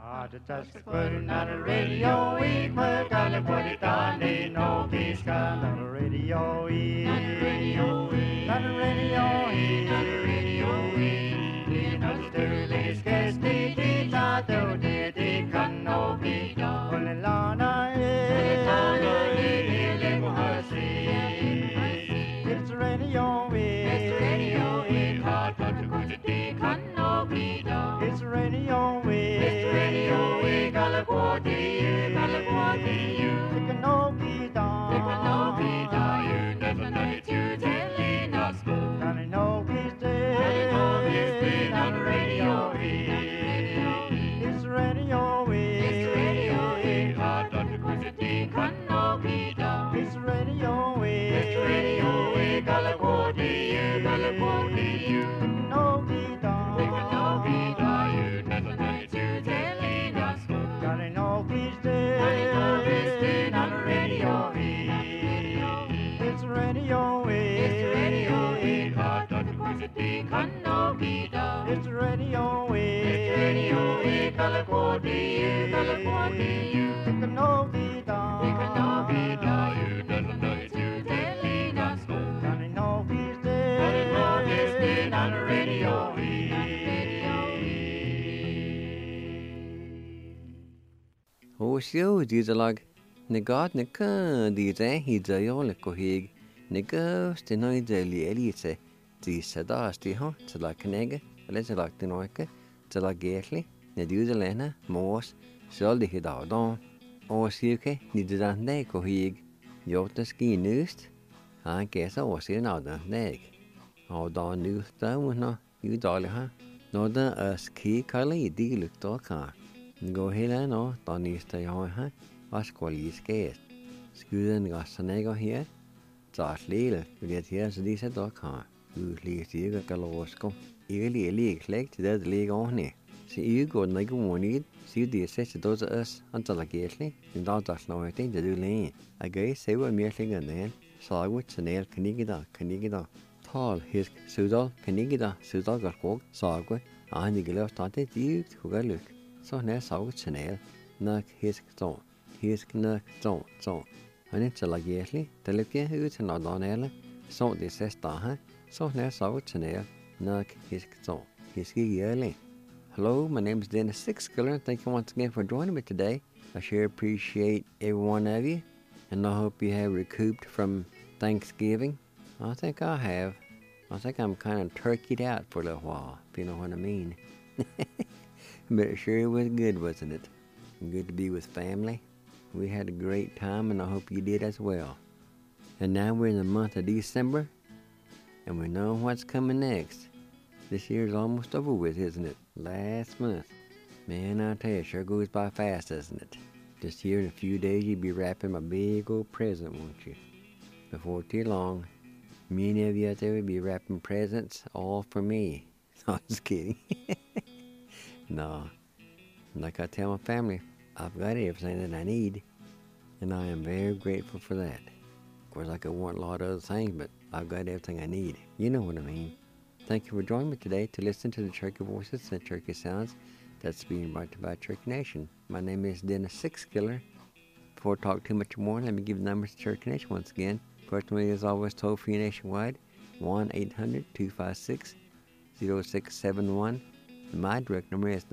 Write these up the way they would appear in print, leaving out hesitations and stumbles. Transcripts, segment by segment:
Just putting on the radio, we put on the put it on, ain't no peace on the radio, on the radio, on the radio, on the radio, in the Sterling Sketchy, Tita, Dodi, Can no be done. Olilana, it's radio, it's radio, hot, but the good can no be done. It's radio, it's radio, California, California, it can no be done. It can no be done. You never know it, you telling us go. And I know he's dead, on the radio, it's radio, it's radio, hot, but the good can no be done. It's radio, California, California, no be done. It can no be done. You never know it, you telling us go. Got to know he's dead, on the radio, it's radio, hot, but the good can no be done. It's radio, California, California, it can no be done. It can no be done. You never know it, you telling us go. Got to know he's dead, on the radio. Ó seo díos lag na gad na can díos hí daol go hiig na gos de noid de lielite dí sadas tí ho te la cnege le te lag dinoike te la geerli na díos lena mós sol di hida don ó siuke ní de dan ne go hiig jota ski nust a gesa ó si na dan neg ó da nu da no ju dale ha no da as ki kali di luk to ka go hela no da ní sta jo ha was quali skeet skuden gasanego hier Zart lele, vi vet her, så de ser dog har. Lige stiger galoskom. Ikke lige klægt til det lige ordentligt. Så ikke går den ikke ordentligt. Så det ser til dog os, antal gætlig. Den dag der slår jeg det du læge. Jeg gør se hvad mere længere ned. Så jeg går til nær kanigida. Tal hisk sudal kanigida sudal galkog. Så jeg går. Han ikke laver stadig dybt hugaluk. Så nær så går til nær. Nok hisk så. Hisk nok så. Han er til gætlig, der løber ud til Nordonelle, så det ses der så nær så til nær, nok hisk så, hisk gætlig. Hello, my name is Dennis Sixskiller. Thank you once again for joining me today. I sure appreciate every one of you, and I hope you have recouped from Thanksgiving. I think I have. I think I'm kind of turkeyed out for a little while, if you know what I mean. But it sure was good, wasn't it? Good to be with family. We had a great time, and I hope you did as well. And now we're in the month of December, and we know what's coming next. This year's almost over with, isn't it? Last month. Man, I tell you, it sure goes by fast, doesn't it? Just here in a few days, you'll be wrapping my big old present, won't you? Before too long, many of you out there will be wrapping presents all for me. No, I'm just kidding. No. Like I tell my family, I've got everything that I need, and I am very grateful for that. Of course, I could want a lot of other things, but I've got everything I need. You know what I mean. Thank you for joining me today to listen to the Turkey Voices and Turkey Sounds that's being brought to you by Turkey Nation. My name is Dennis Sixskiller. Before I talk too much more, let me give the numbers to Turkey Nation once again. First one is always toll-free nationwide, 1-800-256-0671. My direct number is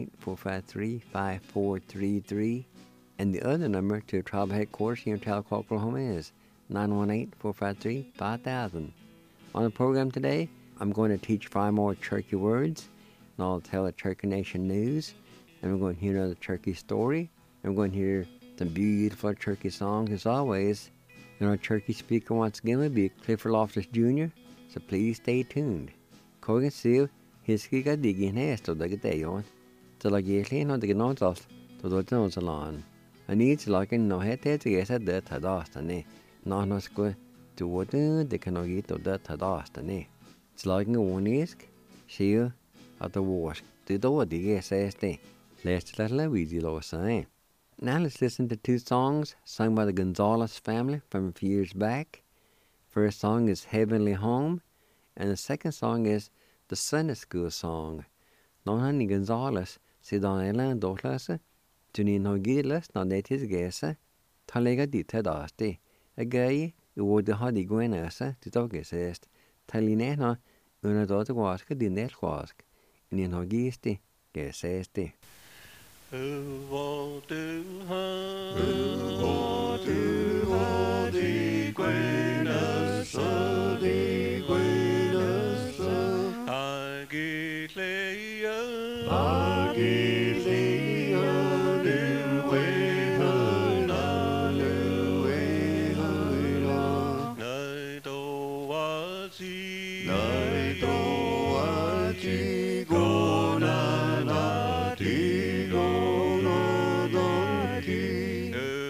918-453-5433. And the other number to tribal headquarters here in Tahlequah, Oklahoma is 918-453-5000. On the program today, I'm going to teach 5 more Turkey words, and I'll tell the Turkey Nation news, and we're going to hear another Turkey story, and we're going to hear some beautiful Turkey songs as always. And our Turkey speaker once again will be Clifford Loftus Jr., so please stay tuned. Kogan Seal, hiskiga digin hesto dagdayon, talagili no dignotos, to the salon. I need to like no head to get at that hadastane, no square to what the canogito that hadastane. It's like a one isk, seal at the wash, the door the SSD. Let's let Luigi low sign. Now let's listen to 2 songs sung by the Gonzalez family from a few years back. First song is Heavenly Home, and the second song is the Sunday School Song. Now, Honey Gonzalez c'est dans l'élan d'Otlase, tu n'es non guides dans des tis gæse, talega dit tadaste, a gay, ou de hadi guenasa, tu togesest, talinena, una dota guaska di netquask, in no gisti, gæseste. Who want to hunt? Who want to hunt the Guinness, the Guinness? I get layer. I get layer, new way, new way, Night o watchy. night o watchy, go na na ti, go na na ti.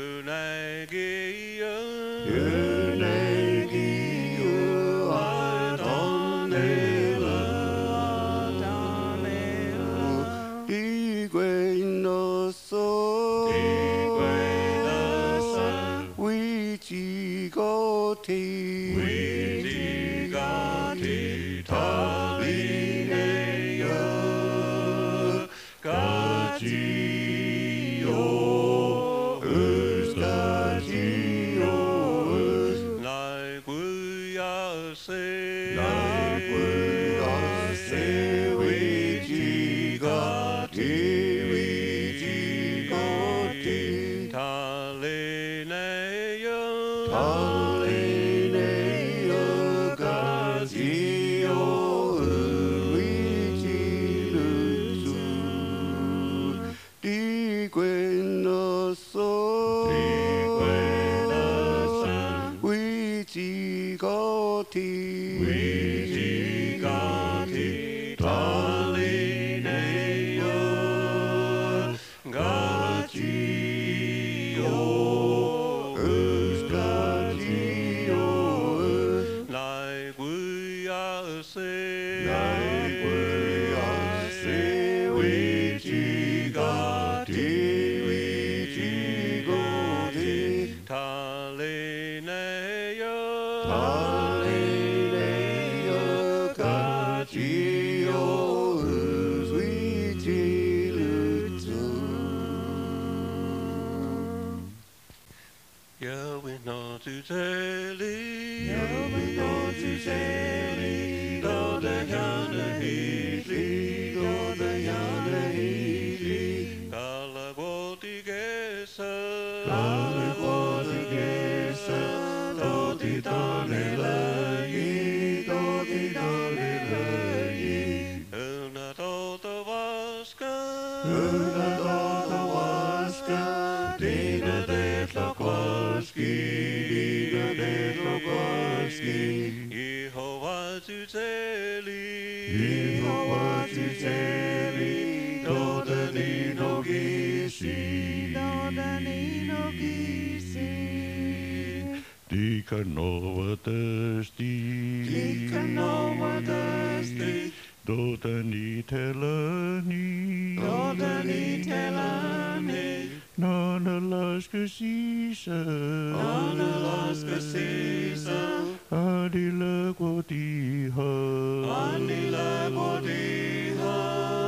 Deacon over thirsty, Deacon over thirsty, Dotani telani, Dotani telani, non Alaska season, on Alaska season, Adila Quotiha, Andila Bodiha,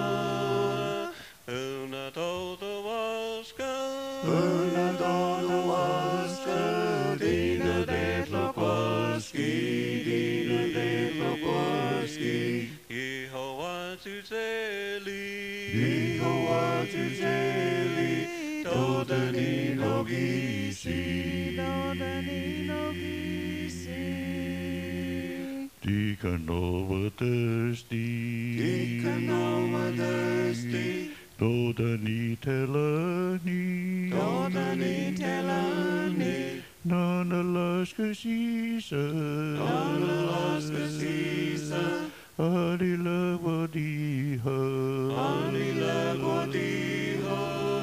Una tota waska. Una dona waska, Dina de Lokoski, Dina de Lokoski, Yehovah to Zeli. Yehovah to Zeli, Dodani no Gisi, Dodani no Gisi. Deacon over thirsty, Deacon over thirsty, Dotani telani, Dodani telani, non Alaska season, on Alaska season, Adila Quotiha, Andila Bodiha,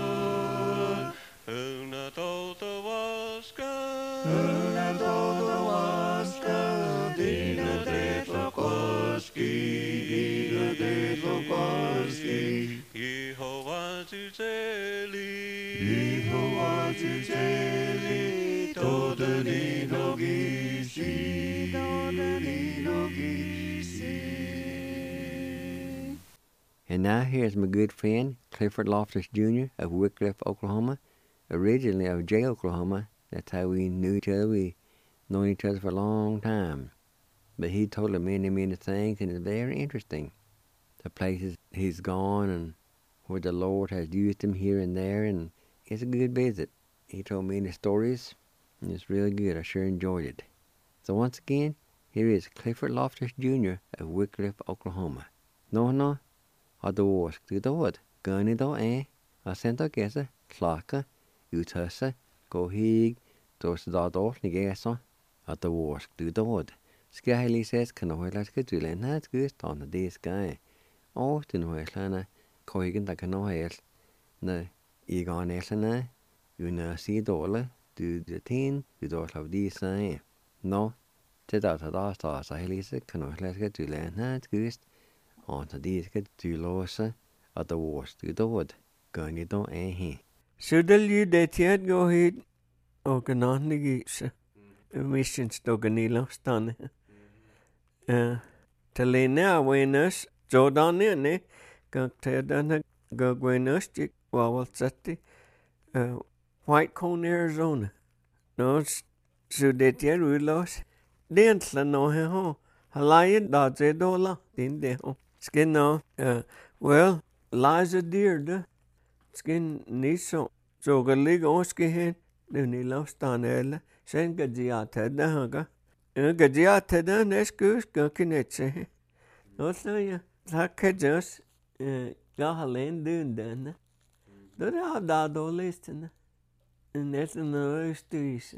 Una tota waska. Una dona waska, Dina de Lokoski, Dina de Lokoski, Yehovah to Zeli. Yehovah to Zeli, Dodani no Gisi, Dodani no Gisi. En now here's my good friend, Clifford Loftus Jr. of Wycliffe, Oklahoma, originally of Jay, Oklahoma. That's how we knew each other. We known each other for a long time. But he told me many, many things, and it's very interesting. The places he's gone and where the Lord has used him here and there, and it's a good visit. He told many stories, and it's really good. I sure enjoyed it. So once again, here is Clifford Loftus Jr. of Wycliffe, Oklahoma. No, the wask to the wood, gunny do I sent a guessa, clacka, utussa, go hig, dos da dos nigessa, the wask to the wood. Skyly says, can I let get to land that's good on the day sky. Oh, to Westlana, coigan that can else. No, Egon Elsana, you know, see dollar, do the teen, you don't have these sign. No, said out of our stars, I said, can I let get to land that's good. On the day get to losa, at the wask to the wood, gunny don't he. Should you that yet go ahead? Oh, can on the geese. Missions doganilo stan. Talena awareness, Jordan in it, got Tedana, go awareness, Wawal Sati, White Cone, Arizona. No, should that yet we lost? Dance la no home. Halaya dodge dola, didn't they? Skin no, well, lies a deer, skin needs so go league oski head, then he lost on ella, send Gajiata, the hugger. Gajiata, the next goose, go kinetche. No, so ya, like just, Gahalan doing then. Don't have that all listen. And that's another street.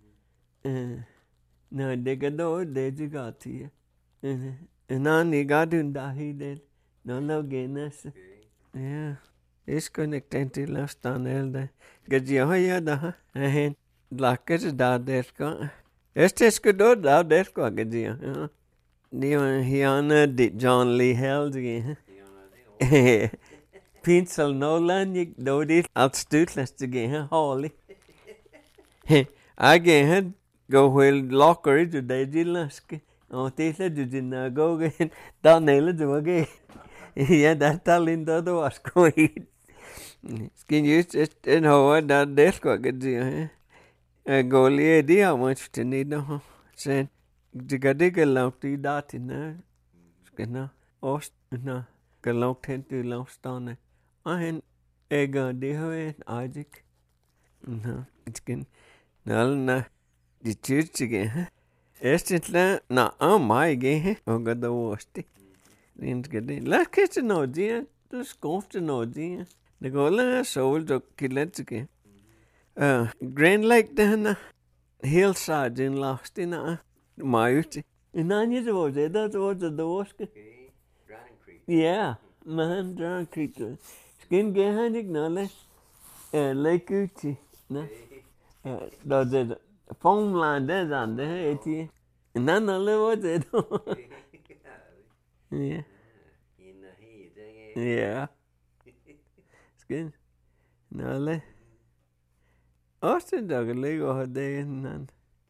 No, they got door, they got here. And on the garden that he did. No, gainers. Yeah. It's connected to last on elder. Gajia, the hand. Black is that there's got. It's good out there's got Gajia. He honored John Lee Held again. Pencil no land, you know this. I'll stootless again, Holly. I get go where locker to the Jilaski. Oh, they said you didn't go again. Down nail it again. Yeah, that's telling the other was going. Skin you just in how that desk got good. A goalie idea how much to need no. Said, Digga loud to that in there. Skin ost no. Galok tend to low stone. I had a gun, dear Isaac. No, it's good. No, the church again. Estitla na my again. Oh, got the worst. Let's get to know, dear. Just go to know, dear. The gola sold to kill it again. Grand Lake then hillside in lost in my uti. In 9 years old, that was the worst. Yeah, man, Drown Creek. Skin behind it, Lake Uti. The phone line there's on there, and none of it was it. Yeah. Yeah. Skin. No, Austin dog a leg over there and none.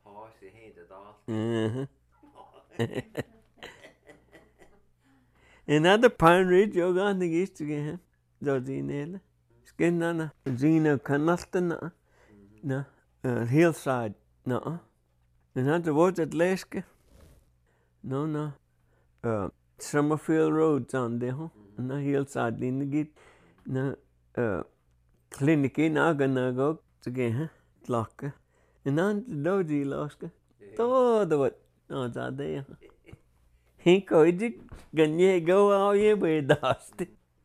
Another Pine Ridge, you're going to get again. Dodinella. Skin nana. Zena Canaston. No. Hillside. No. Another word at Leska. No. Summerfield Road's on there, huh? No hillside in the gate. No. Clinic in Aganago again, huh? Locker. And on the doji loska. Todo what? No, it's out there. He could Ganye go all year with dust.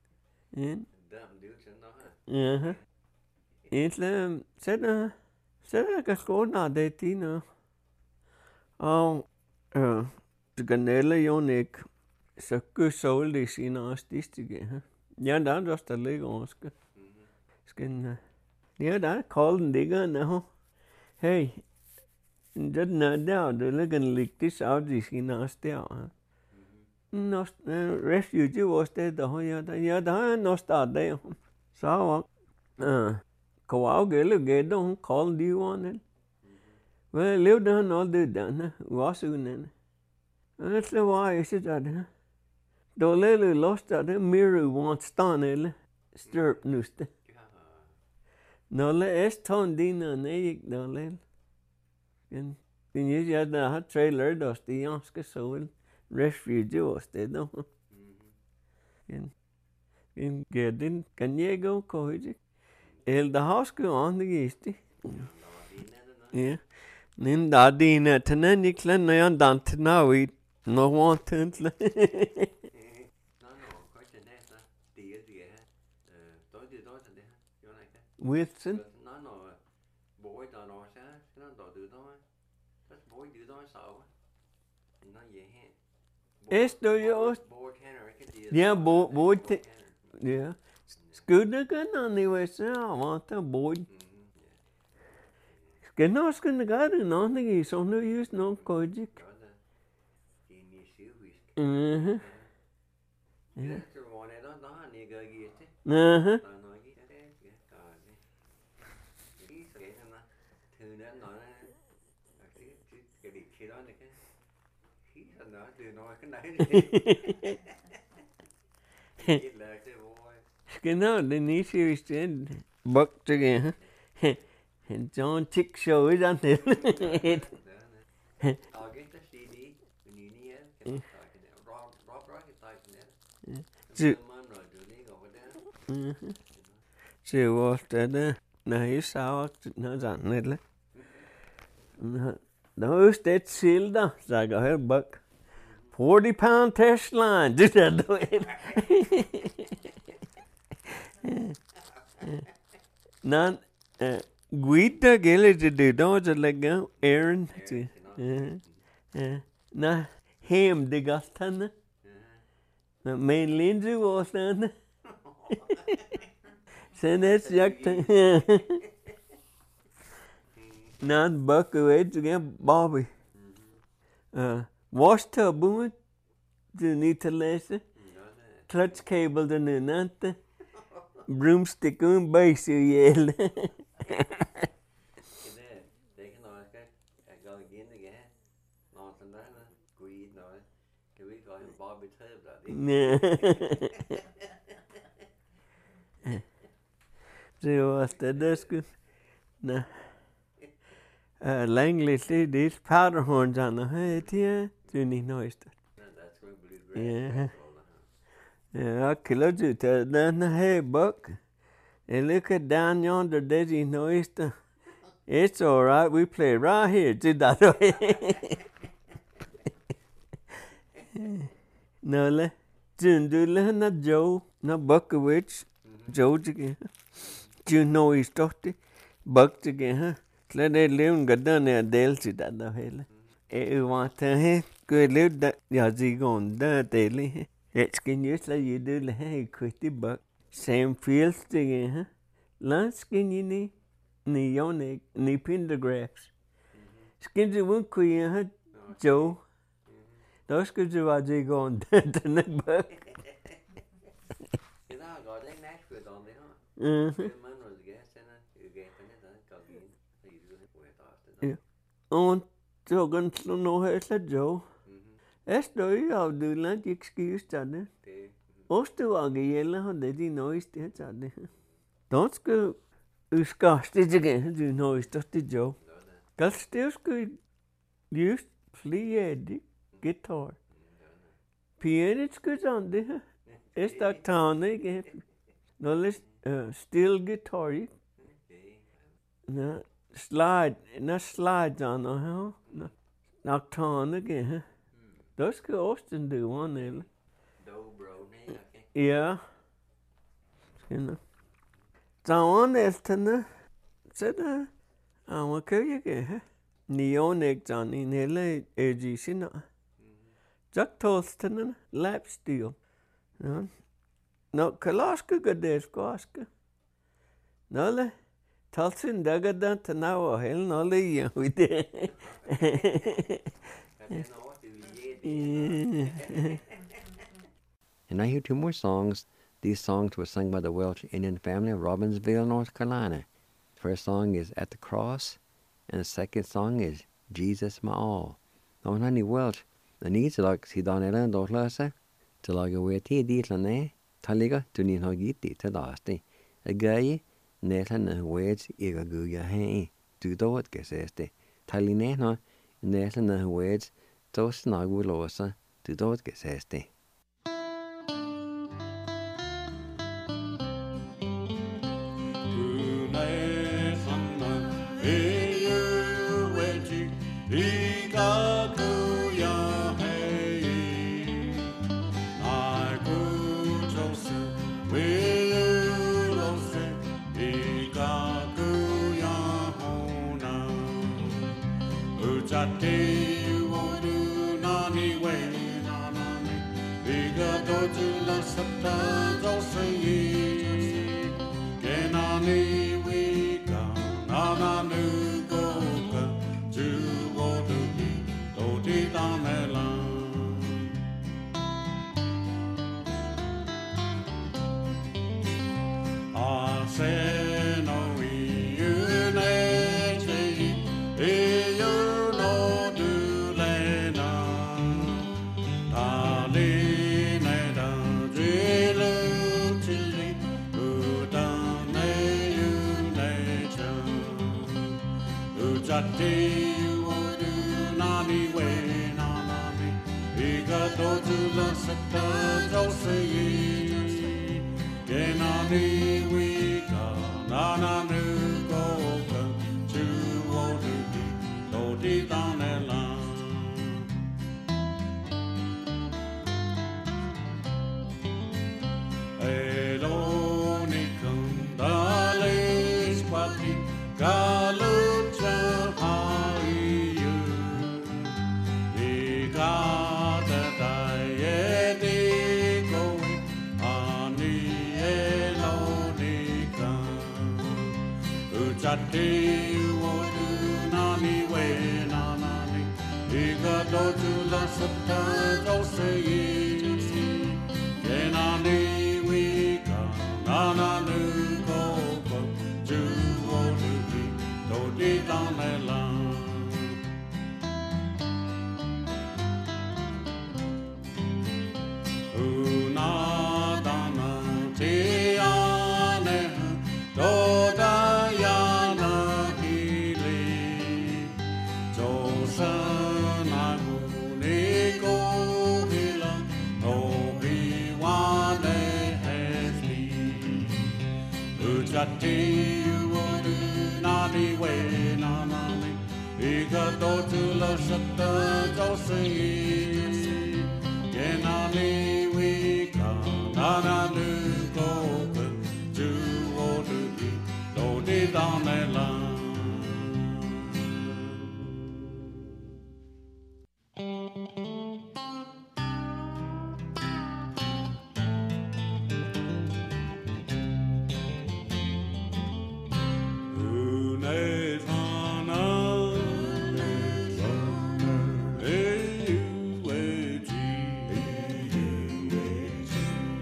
Yeah. It's said I can go now, they Tina. Oh, the Ganella Yonik. So good soul is in us this again. Yeah, that's just a leg on skin. Yeah, that called digger now. Hey, just not down. The leg and lick this out this in us there. No, refugee was there the whole year. Yeah, no start there. So, go out, get on, call you on it. Well, live down all the done. Was soon then. That's the why is it that, Dolele lost at the mirror wants stanele stirp nuste. Nolle est tondina neik dolel. En you had a trailer dos the janske soul refuge was det då. En gedin kanyego kohiji. El da haske on the gisti. Ja. Nin dadina tanen iklen nayan dant now we no want to. Wilson. Esto yo. Yeah, boy. Yeah. Scooter kan anyway, so I want a boy. Genos kan gade någonting så nu just någon kojik. Mhm. Ja. Mhm. Genau, den ist hier stehen. Buck again. And John Tick Show is on there. Chị was det nej sao nó dặn này đấy. Đó det silda säger här Buck. 40-pound test line. Det där då. Nan Guida gele de då så lägga Aaron. Na hem de gastan. Na main Lindsay was den. Sen är jag Nan Buck away again Bobby. Wash tub boom. Du need to listen. Clutch cable den nante. Broomstick on base yell. Det var det skulle nej Langley said this powderhorns on the head here do ni noise yeah I killed you to then hey Buck and look at down yonder dizzy noise it's all right we play right here did that no le Jundule na Joe na Buckowitz Joe again you know he's talking Buck again let they live good down there Dale to that the hell want to hey good live that ya gì gone that daily it's can you say you do the hey quitty Buck same fields again lunch skin you ni yonic ni pindergrass skin you won't queen Joe those good you are gì gone the Buck On Jogan no has a Joe. Esto yo do not excuse that. Ostu agiyela ho dedi noise te chade. Don't go uskasted again do noise to the Joe. Gal still good use flea guitar. Piano it's good on there. It's that town again. No less steel guitar. No slides on the hell. No town again. Those could Austin do one there. Yeah. You know. So on this tonight said I want to you get neonic John in LA AGC. Jack Tolston lap steel. No, Kalaska good days, Koska. No, le Tulsin Dagadan to now, hell, no, le we did. And I hear two more songs. These songs were sung by the Welsh Indian family of Robbinsville, North Carolina. The first song is At the Cross, and the second song is Jesus My All. Now, honey Welsh, the needs like see Don Ellen, don't listen. til laga we ti ditlane taliga tunin hogiti til lasti. Agaye netlan weds iga guya he du dot geseste. Taline no netlan weds dos nagulosa du dot geseste.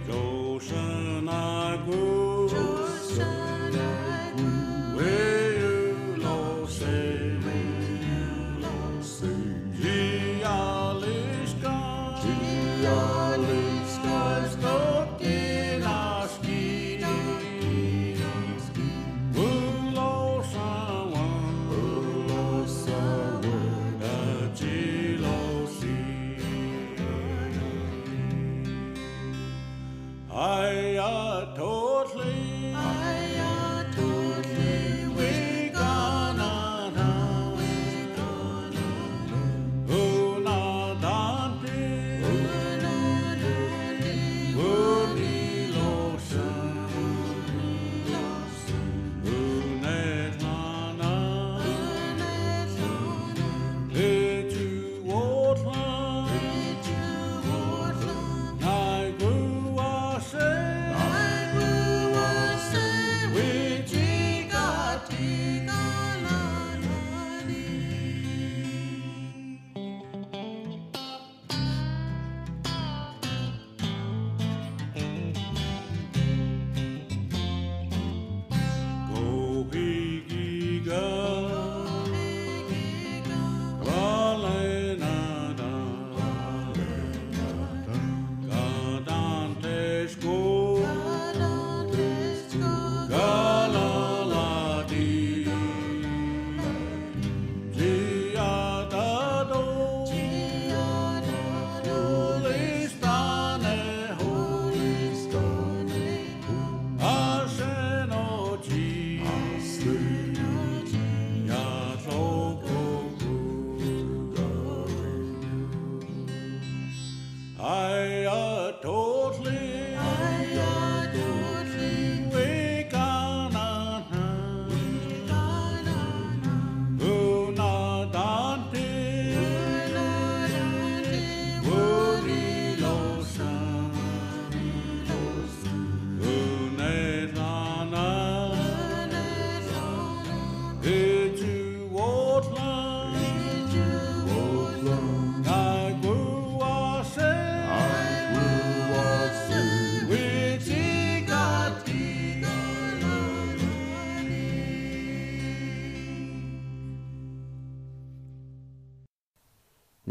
Well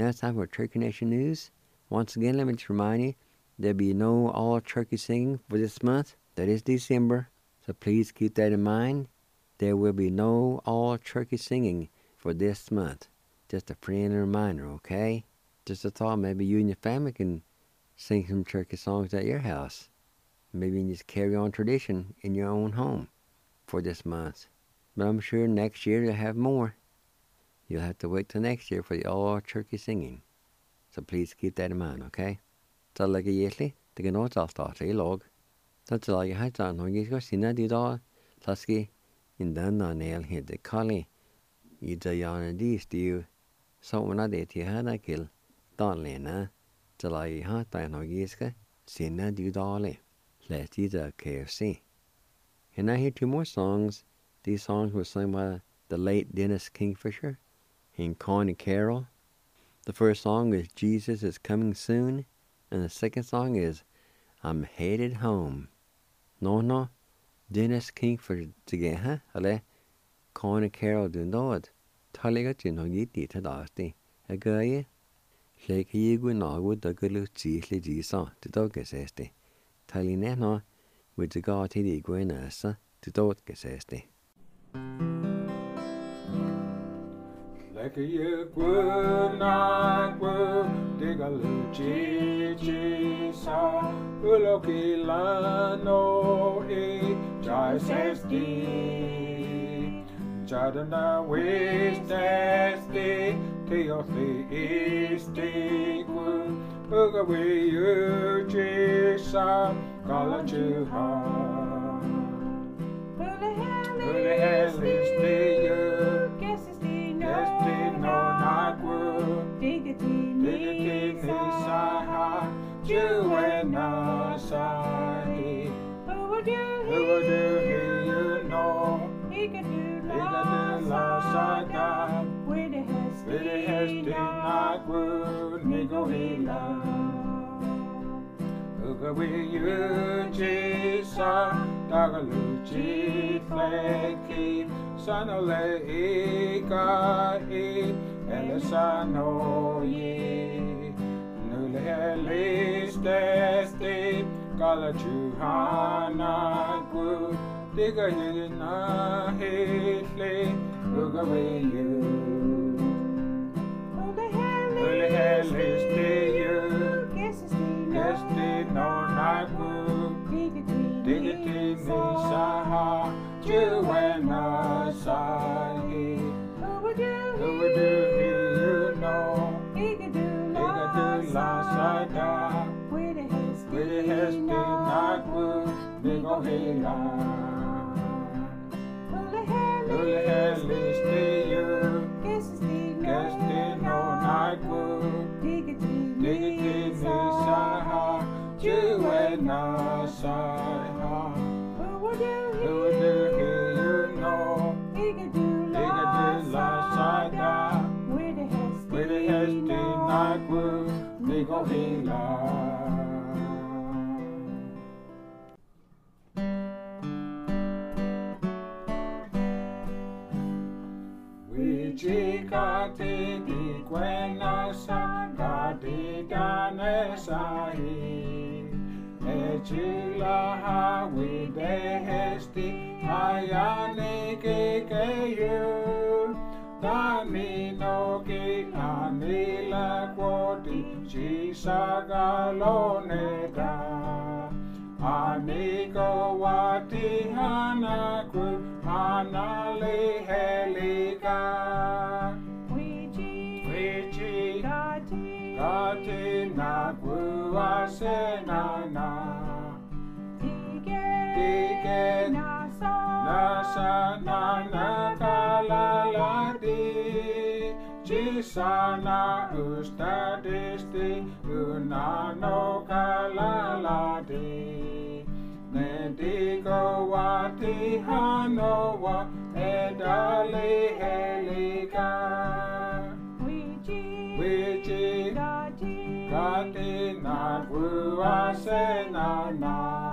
Now it's time for Turkey Nation News. Once again, let me just remind you, there'll be no all turkey singing for this month. That is December. So please keep that in mind. There will be no all turkey singing for this month. Just a friendly reminder, okay? Just a thought, maybe you and your family can sing some turkey songs at your house. Maybe you can just carry on tradition in your own home for this month. But I'm sure next year you'll have more. You'll have to wait till next year for the all turkey singing. So please keep that in mind, okay? Så lägger jag det kan nog ta start i lag. Så till jag har tagit några ska sina det då. Taski in den anel heter Kali. I det jag det stiv. Så när det till hade kill. Danlena. Till jag har tagit några ska sina det då le. Let's eat a KFC. And I hear two more songs. These songs were sung by the late Dennis Kingfisher and Connie Carroll. The first song is Jesus is Coming Soon, and the second song is I'm Headed Home. No, Dennis Kingfisher together, huh? Ale Connie Carroll do not. Taliga to no yiti to dasti. A guy, like he would not would the good look cheesely Gisa to dog esti. Taline no with the god he di guenasa to dog esti. Like a year good night will dig a little sa uloki lano e jai says di jadana waste as the teothi is the good away you jisa galachu ha Ule hell is the Diggity Nisaha, Juena Sahi. Who would you hear you know? He could do la sada. With a hasty not wood, Nigo Hila. Ugawi you, Jisa, Dagaluchi, Flaky, Sanole, Ika, Elisano ye Nulelis Desti Galachuhana Gu Diga Yina Hitli Ugawi you Nulelis Diyu Gesti no Nagu Digiti Nisaha Juena Sahi Who would you know? He could do la sada. With a hasty not wood, Nigo Hila. Ule hell is the you. Guest no night wood. Diggity Nisaha. Juena Saha. Who would you hear you know? He could do la sada. With a hasty night wood, Nigo Hila. Wichikati di Gwena Sanga di Danesahi. Echila hawi dehesti ayani kekeyu. Dani no ki anila kwoti shisagaloneda. Aniko wati hanaku anali helika. Wichi gati naku asenana. Ike nasa nana kalaladi. Chisana ustadisti unano kalaladi. Nedigo wati hanowa edali helika. Wichi gati naku asenana.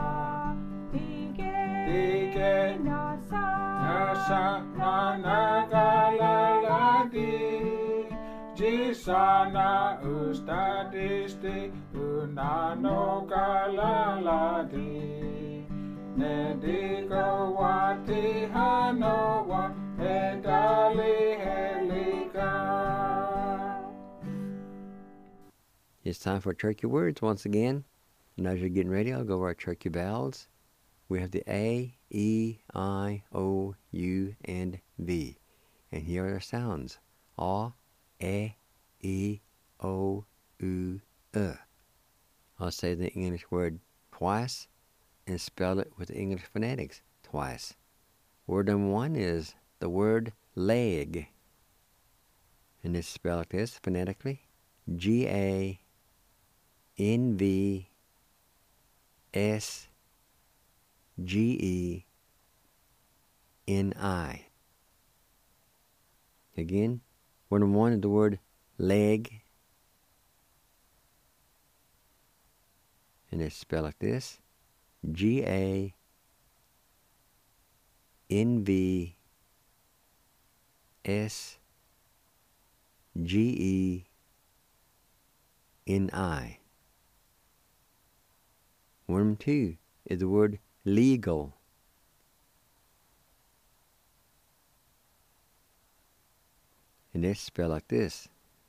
Ike nasa nana kalaladi. Tisana ustadisti unano kalaladi. Nedigo wati hanoa edali helika. It's time for Turkey Words once again. And as you're getting ready, I'll go over our Turkey vowels. We have the A, E, I, O, U, and V. And here are their sounds. A, E, O, U, I'll say the English word twice and spell it with the English phonetics twice. Word number one is the word leg. And it's spelled like this phonetically. G-A-N-V-S-G-E-N-I. Again, word number one is the word leg. And it's spelled like this. G-A-N-V-S-G-E-N-I. Word number two is the word legal. And it's spelled like this.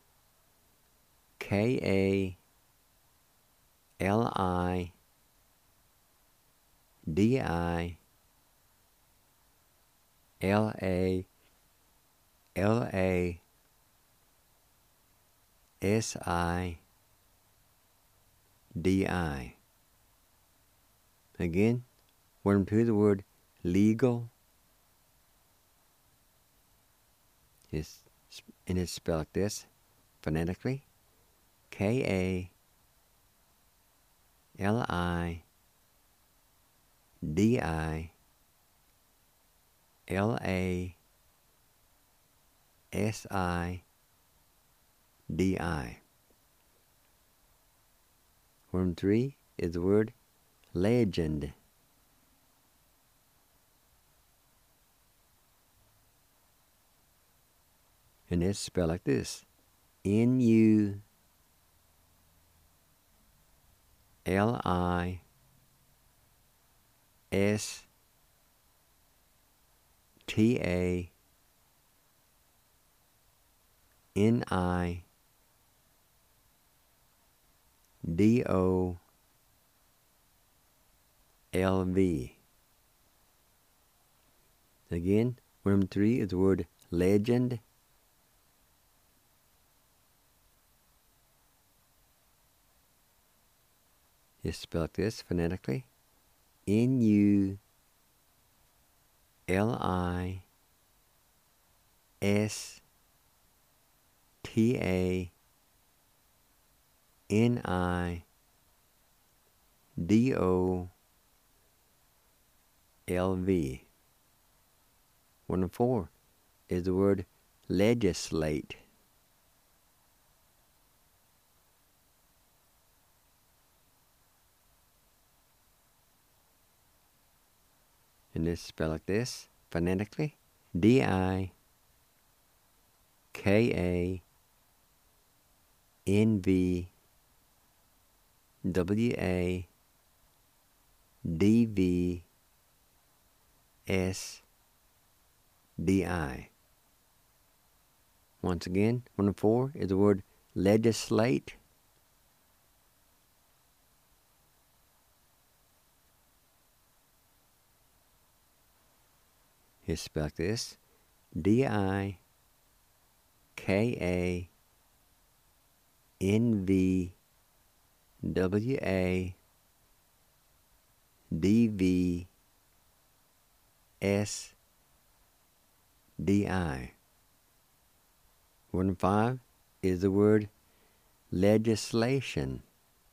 K-A-L-I-D-I-L-A-S-I-D-I. Again, word number two is the word legal. And it's spelled like this phonetically. K-A-L-I-D-I-L-A-S-I-D-I. Word number three is the word legend. And it's spelled like this. L-I-S-T-A-N-I-D-O-L-V. Again, word number three is the word legend. It's spelled like this phonetically. N-U-L-I-S-T-A-N-I-D-O-L-V. Word number four is the word legislate. And it's spelled like this phonetically. D-I-K-A-N-V-W-A-D-V-S-D-I. Once again, one of four is the word legislate. It's spelled like this. D-I-K-A-N-V-W-A-D-V-S-D-I. Word number five is the word legislation.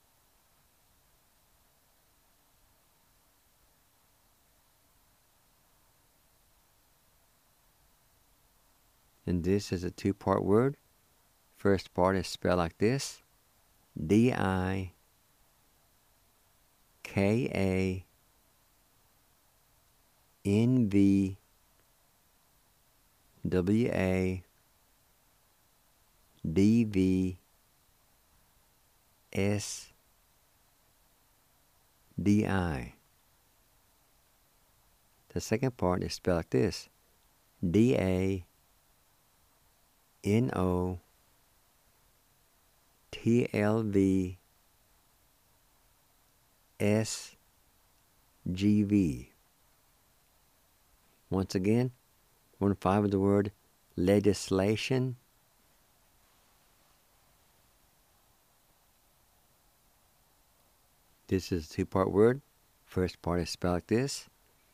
And this is a two-part word. First part is spelled like this. D-I-K-A-N-V-W-A DVSDI. The second part is spelled like this: DANOTLVSGV. Once again, 1-5 of the word legislation. This is a two-part word. First part is spelled like this: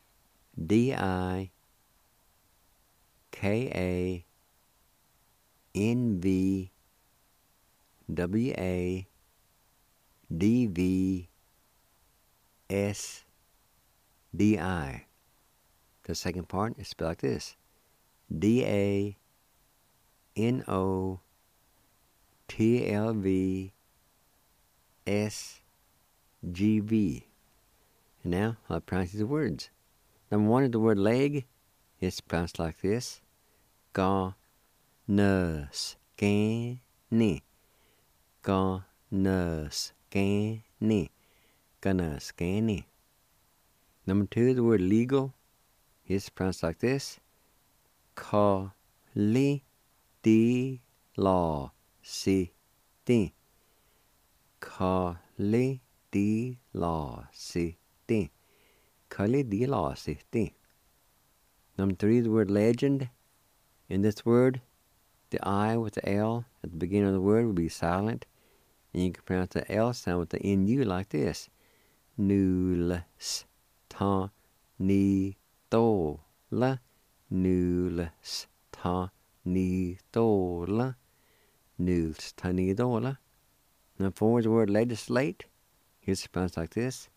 DIKANVWADVSDI. The second part is spelled like this: DANOTLVSGV. And now I'll pronounce these words. Number 1 is the word leg. It's pronounced like this: Ga-nus-can-ni. Ga-nus-can-ni. Ga-nus-can-ni. Number 2 is the word legal. It's pronounced like this: Ka-li-di-law-si-ti. Ka-li-di-law-si-ti. Ka-li-di-law-si-ti. Number 3 is the word legend. In this word, the I with the L at the beginning of the word will be silent, and you can pronounce the L sound with the NU like this: Nul-s-ta-ni-to-la. Nul-s-ta-ni-to-la. Nul-s-ta-ni-to-la. Number 4 is the word legislate. It's pronounced like this: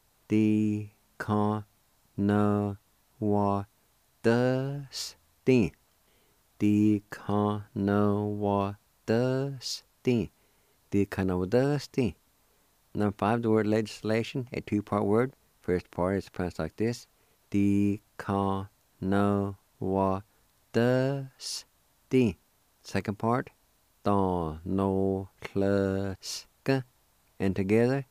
Di-ka-na-wa-da-sti. Di-ka-na-wa-da-sti. Di-ka-na-wa-da-sti. Number 5, the word legislation, a two-part word. First part is pronounced like this: Di-ka-na-wa-da-sti. Second part: Da-no-tla-ska. And together: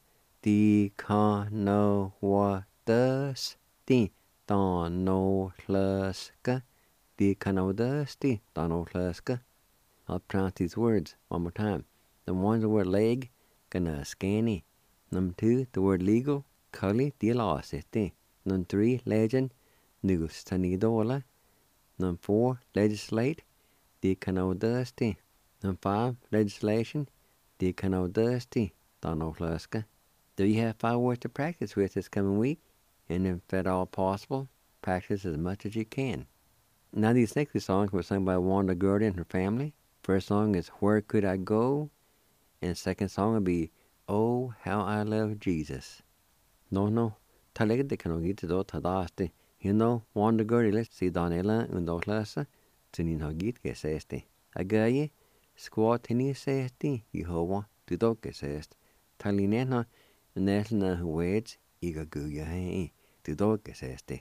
Di-ka-na-wa-da-sti. Da-no-tla-ska. Di-ka-na-wa-da-sti. Da-no-tla-ska. I'll pronounce these words one more time. Number 1 is the word leg. Ga-nus-can-ni. Number 2, the word legal. Ka-li-di-law-si-ti. Number 3, legend. Nul-s-ta-ni-to-la. Number 4, legislate. Di-ka-na-wa-da-sti. Number 5, legislation. Di-ka-na-wa-da-sti. Da-no-tla-ska. Do you have 5 words to practice with this coming week? And if at all possible, practice as much as you can. Now these next 2 songs were sung by Wanda Gurdy and her family. First song is Where Could I Go? And the second song will be Oh, How I Love Jesus. No, talegde kanogite do tadaste. Wanda Gurdy let's see Donella undoklasa. Tinin hagit que seste. Agaye, squat tini sesti, Yehovah, to do que sest. Talinena, Nesna Hueds, Iga Guya Hey, to do que seste.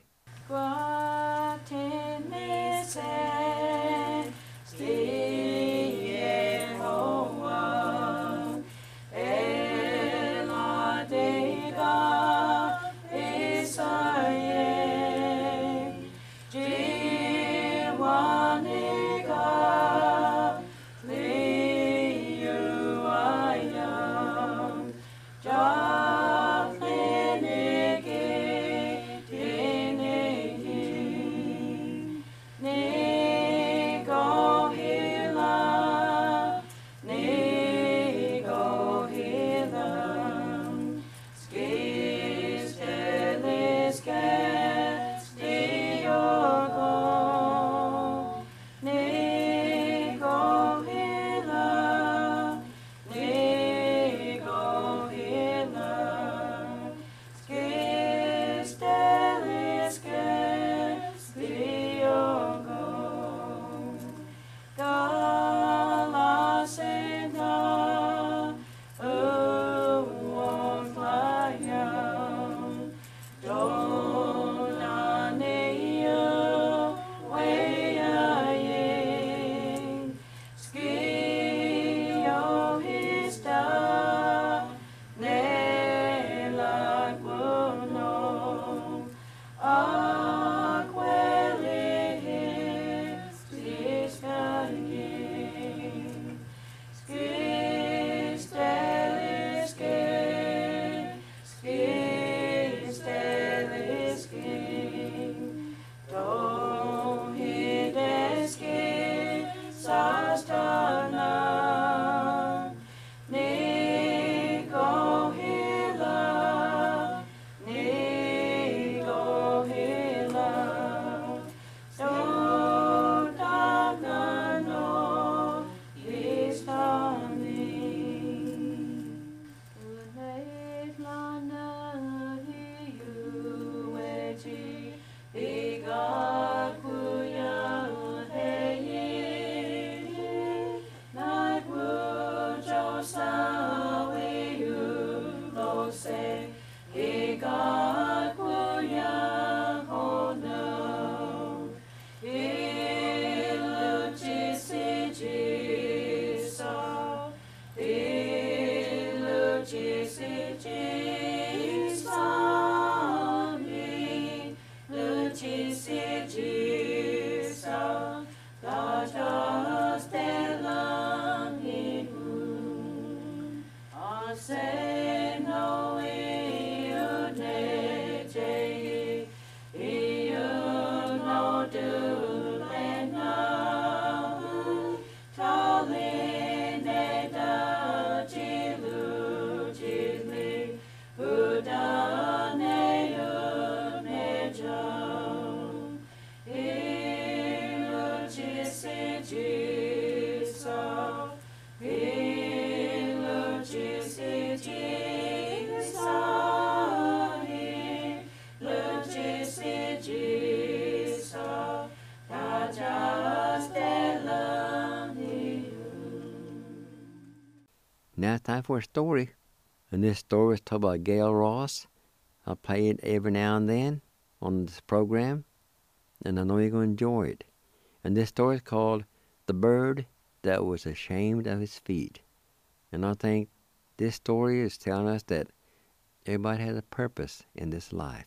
Now it's time for a story. And this story is told by Gail Ross. I play it every now and then on this program, and I know you're going to enjoy it. And this story is called The Bird That Was Ashamed of His Feet. And I think this story is telling us that everybody has a purpose in this life.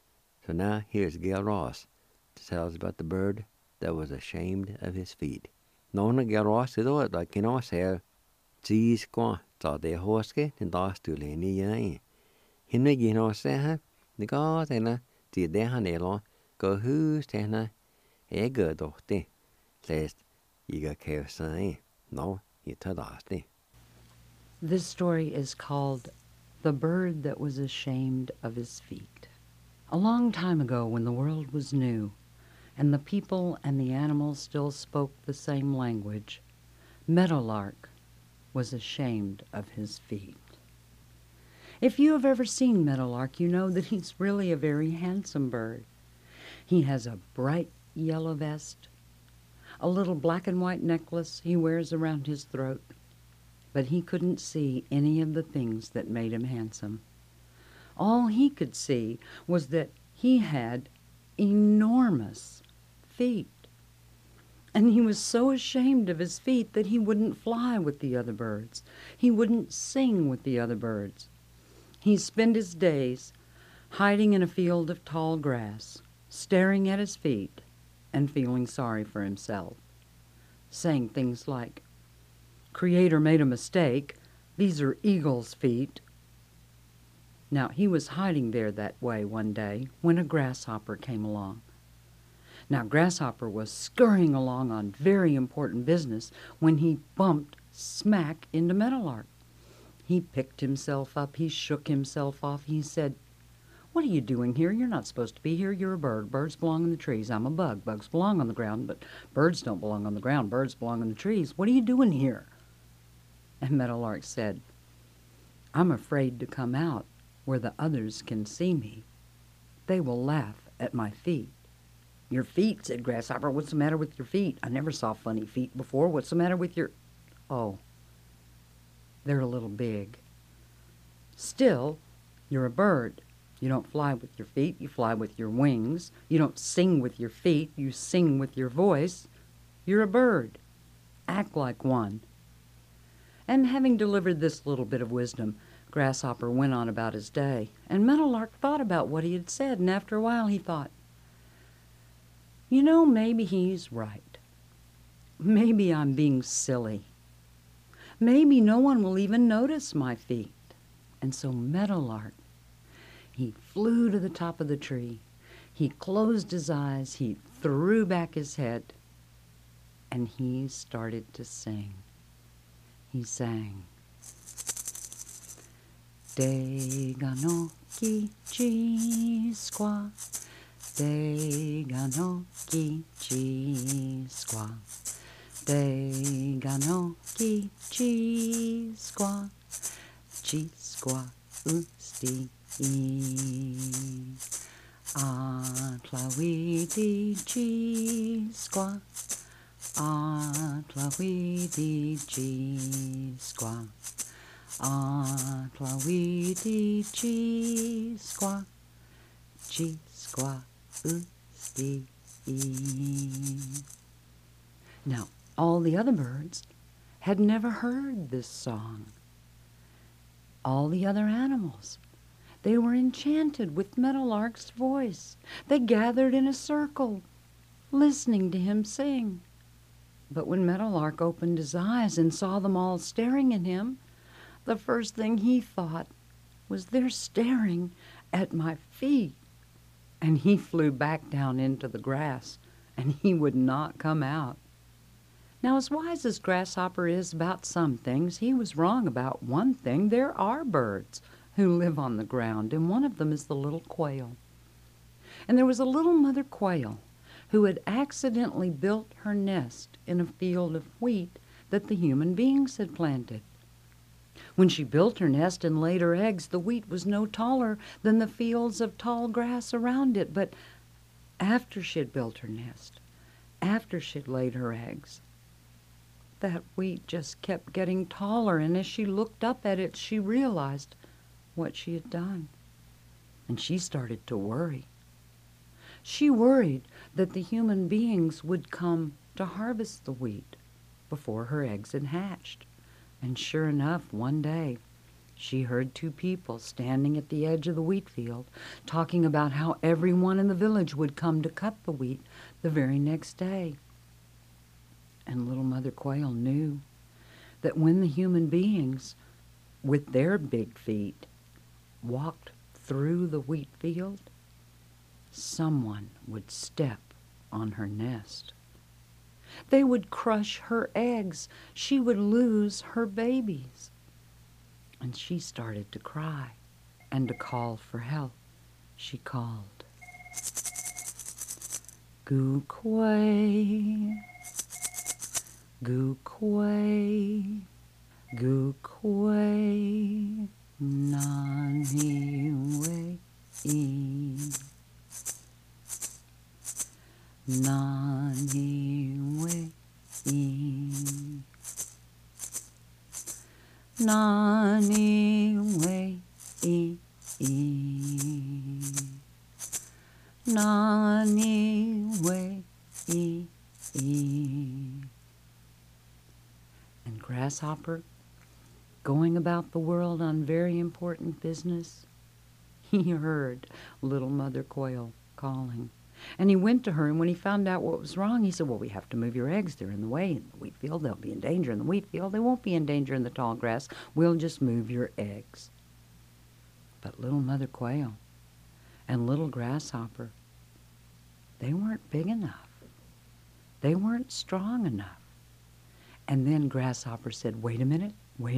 So now here's Gail Ross to tell us about the bird that was ashamed of his feet. Nona Gail Ross is all like you know say cheese qua ta de hoske and das to leni yain. Hinna you know say ha the god and the de hanelo go who's tena e good dochte. Says you got care say no you tadaste. This story is called The Bird That Was Ashamed of His Feet. A long time ago, when the world was new, and the people and the animals still spoke the same language, Meadowlark was ashamed of his feet. If you have ever seen Meadowlark, you know that he's really a very handsome bird. He has a bright yellow vest, a little black and white necklace he wears around his throat, but he couldn't see any of the things that made him handsome. All he could see was that he had enormous feet. And he was so ashamed of his feet that he wouldn't fly with the other birds. He wouldn't sing with the other birds. He spent his days hiding in a field of tall grass, staring at his feet and feeling sorry for himself, saying things like, "Creator made a mistake. These are eagle's feet." Now, he was hiding there that way one day when a grasshopper came along. Now, Grasshopper was scurrying along on very important business when he bumped smack into Meadowlark. He picked himself up. He shook himself off. He said, "What are you doing here? You're not supposed to be here. You're a bird. Birds belong in the trees. I'm a bug. Bugs belong on the ground, but birds don't belong on the ground. Birds belong in the trees. What are you doing here?" And Meadowlark said, "I'm afraid to come out where the others can see me. They will laugh at my feet." "Your feet," said Grasshopper. "What's the matter with your feet? I never saw funny feet before. What's the matter with your—" "Oh, they're a little big." "Still, you're a bird. You don't fly with your feet. You fly with your wings. You don't sing with your feet. You sing with your voice. You're a bird. Act like one." And having delivered this little bit of wisdom, Grasshopper went on about his day. And Meadowlark thought about what he had said, and after a while he thought, "You know, maybe he's right. Maybe I'm being silly. Maybe no one will even notice my feet." And so Meadowlark, he flew to the top of the tree. He closed his eyes. He threw back his head. And he started to sing. He sang, "Dega no kichi squaw. Dega no kichi squaw. Dega no kichi squaw. Chi squaw usti. Ah, Tlawee Gee Squaw. Ah, Tlawee Gee Squaw. Ah, Tlawee Gee Squaw. Gee Squaw Oostee. Now, all the other birds had never heard this song. All the other animals, they were enchanted with Meadowlark's voice. They gathered in a circle, listening to him sing. But when Meadowlark opened his eyes and saw them all staring at him, the first thing he thought was, they're staring at my feet. And he flew back down into the grass, and he would not come out. Now, as wise as Grasshopper is about some things, he was wrong about one thing. There are birds who live on the ground, and one of them is the little quail. And there was a little mother quail who had accidentally built her nest in a field of wheat that the human beings had planted. When she built her nest and laid her eggs, the wheat was no taller than the fields of tall grass around it. But after she had built her nest, after she had laid her eggs, that wheat just kept getting taller, and as she looked up at it, she realized what she had done. And she started to worry. She worried that the human beings would come to harvest the wheat before her eggs had hatched. And sure enough, one day, she heard two people standing at the edge of the wheat field talking about how everyone in the village would come to cut the wheat the very next day. And little Mother Quail knew that when the human beings, with their big feet, walked through the wheat field, someone would step on her nest. They would crush her eggs. She would lose her babies. And she started to cry and to call for help. She called, "Goo quay, goo quay, goo quay, nani way, nani way, nani way, nani way. And Grasshopper, going about the world on very important business, he heard little Mother Quail calling. And he went to her, and when he found out what was wrong, he said, "Well, we have to move your eggs. They're in the way in the wheat field. They'll be in danger in the wheat field. They won't be in danger in the tall grass. We'll just move your eggs." But little Mother Quail and little Grasshopper, they weren't big enough. They weren't strong enough. And then Grasshopper said, wait a minute.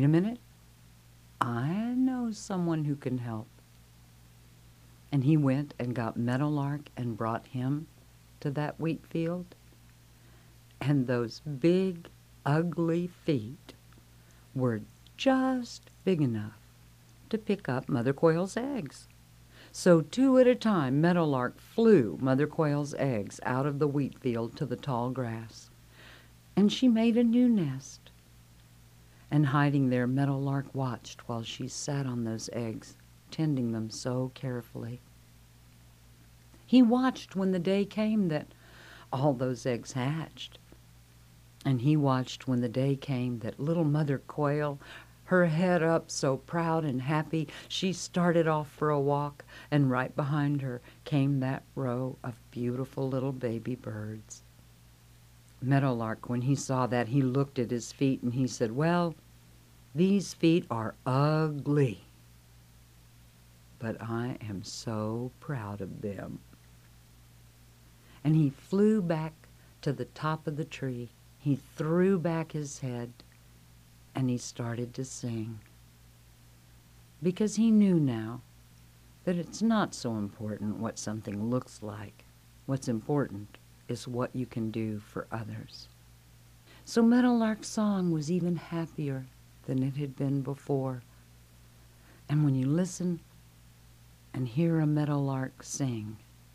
I know someone who can help." And he went and got Meadowlark and brought him to that wheat field. And those big, ugly feet were just big enough to pick up Mother Quail's eggs. So 2 at a time, Meadowlark flew Mother Quail's eggs out of the wheat field to the tall grass. And she made a new nest. And hiding there, Meadowlark watched while she sat on those eggs, tending them so carefully. He watched when the day came that all those eggs hatched. And he watched when the day came that little Mother Quail, her head up so proud and happy, she started off for a walk, and right behind her came that row of beautiful little baby birds. Meadowlark, when he saw that, he looked at his feet and he said, "Well, these feet are ugly, but I am so proud of them." And he flew back to the top of the tree. He threw back his head and he started to sing. Because he knew now that it's not so important what something looks like. What's important is what you can do for others. So Meadowlark's song was even happier than it had been before. And when you listen and hear a meadowlark sing,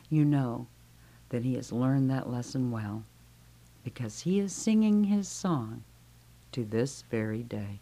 you know that he has learned that lesson well, because he is singing his song to this very day.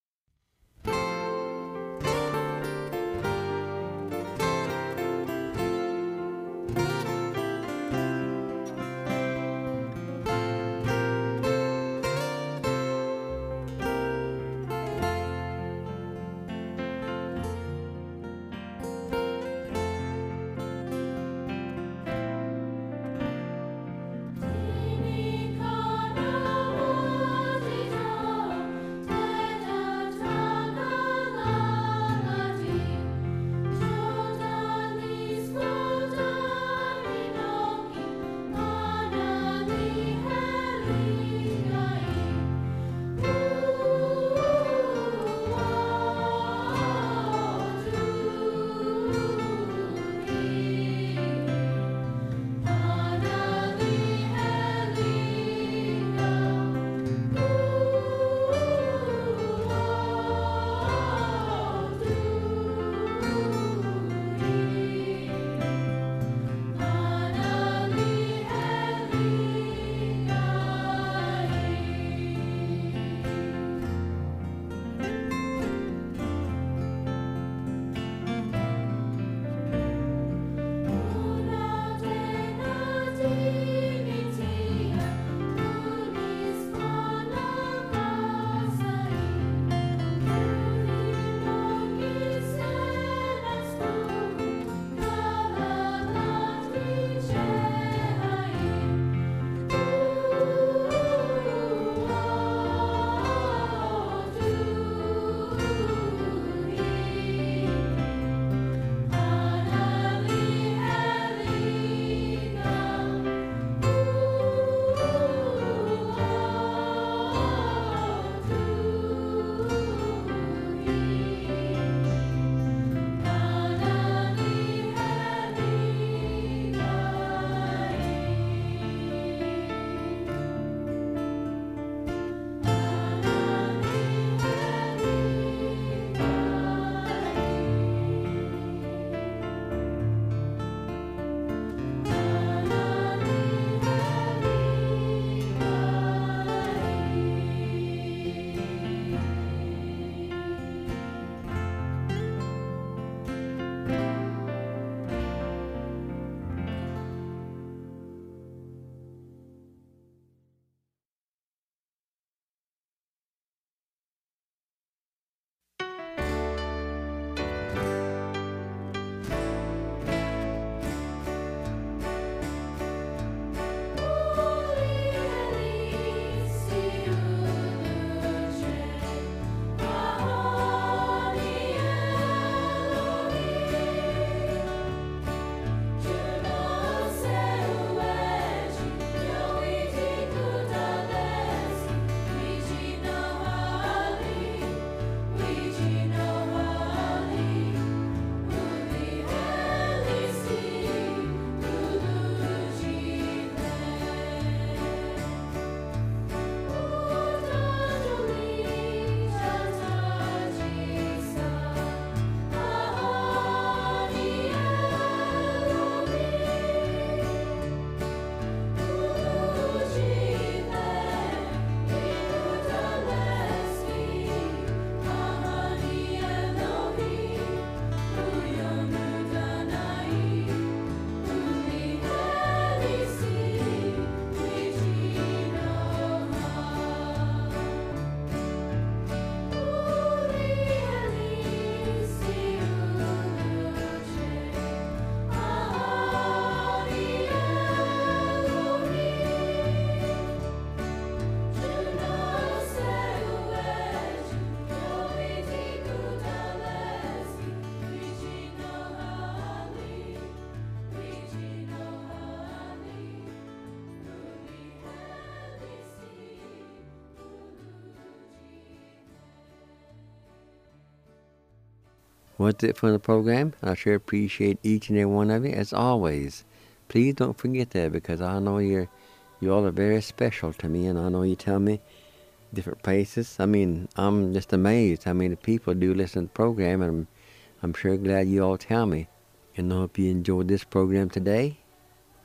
What's it for the program? I sure appreciate each and every one of you, as always. Please don't forget that, because I know you all are very special to me, and I know you tell me different places. I mean, I'm just amazed how many people do listen to the program, and I'm sure glad you all tell me. And I hope you enjoyed this program today.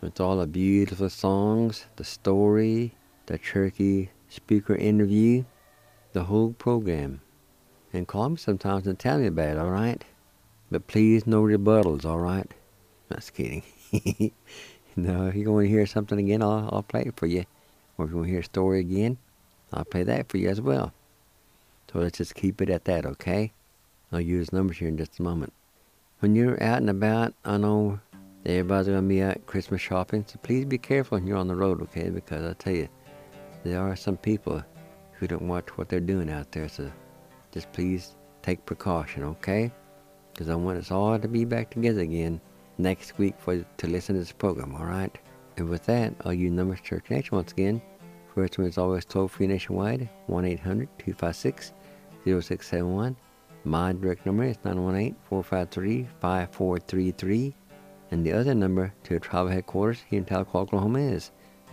with all the beautiful songs, the story, the turkey speaker interview, the whole program. And call me sometimes and tell me about it, all right? But please, no rebuttals, all right? Just kidding. No, if you want to hear something again, I'll play it for you. Or if you want to hear a story again, I'll play that for you as well. So let's just keep it at that, okay? I'll use numbers here in just a moment. When you're out and about, I know everybody's going to be out Christmas shopping, so please be careful when you're on the road, okay? Because I tell you, there are some people who don't watch what they're doing out there, so just please take precaution, okay? Because I want us all to be back together again next week to listen to this program, all right? And with that, I'll use Numbers Church Connection once again. First one is always toll-free nationwide, 1-800-256-0671. My direct number is 918-453-5433. And the other number to the tribal headquarters here in Tahlequah, Oklahoma is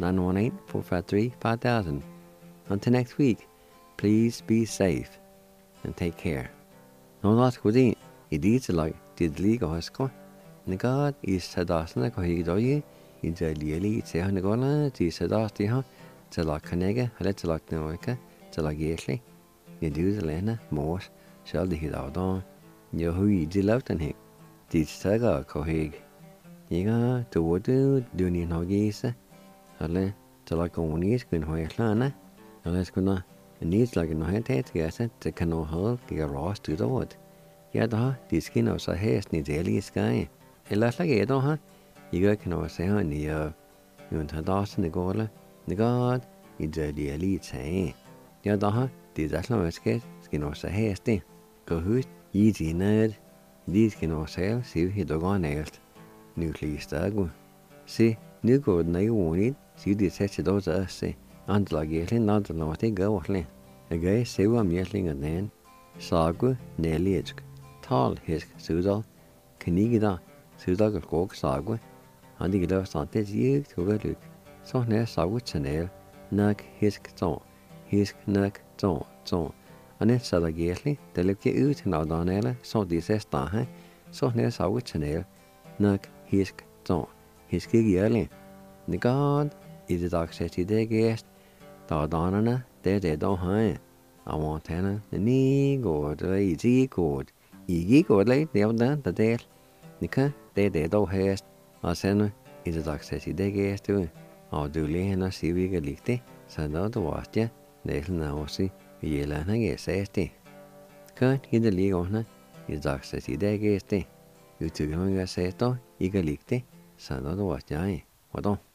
918-453-5000. Until next week, please be safe and take care. No loss cuisine, it is like did legal husco. Nagad is Sadasana Kohidoye, is a Lili, Sehanagola, the Sadastiha, Tala Kanega, Letala Noika, Tala Gately, Yadu Lena, Morse, shall the Hidadon, Yohui Dilautan Hick, the Saga Kohig. Yiga to Wodu, Dunian Hogisa, Ale, Talaconis, Queen Hoyslana, Alescuna, and needs like no head gas, the canoe hull, get ross to the wood. Yada, the skin of Sahas needs early sky. A lot like it, huh? You can always say, honey, you want to dance in the gola. The god is the elite say. Yada, these are no escape, skin of Sahas. Go who's easy nerd. These can all sell, see he dog on nails. Nuclear stag. See, new good night wanted, see the set those us say. And like yelling, not the naughty go. A guy say, I'm yelling at then. Sagu, nearly tall his Sudal, Canigida. Sudagal Gog Sagwa, and the Gila Santes Yig to Luke. So near Sagwa Chanel, Nug Hisk Zon, Hisk Nug Zon, and then Salagately, the Lipke Ut and Aldanella, so this Estaha, so near Sagwa Chanel, Nug Hisk Zon, Hiski Yearly. The god is the dog says he de guest, the Aldanana, there they don't hide. I want Hannah, the knee good, the easy good, Igi good late, they have done the deal. Nika, they don't have a sender is a dog says he de guest to or do Lena see we get licked, so not the watch ya, they now see Yella and I guess safety. Can't hit the league on her, his dog says he de guest. You took him and said, you get licked, so not the watch ya, what on?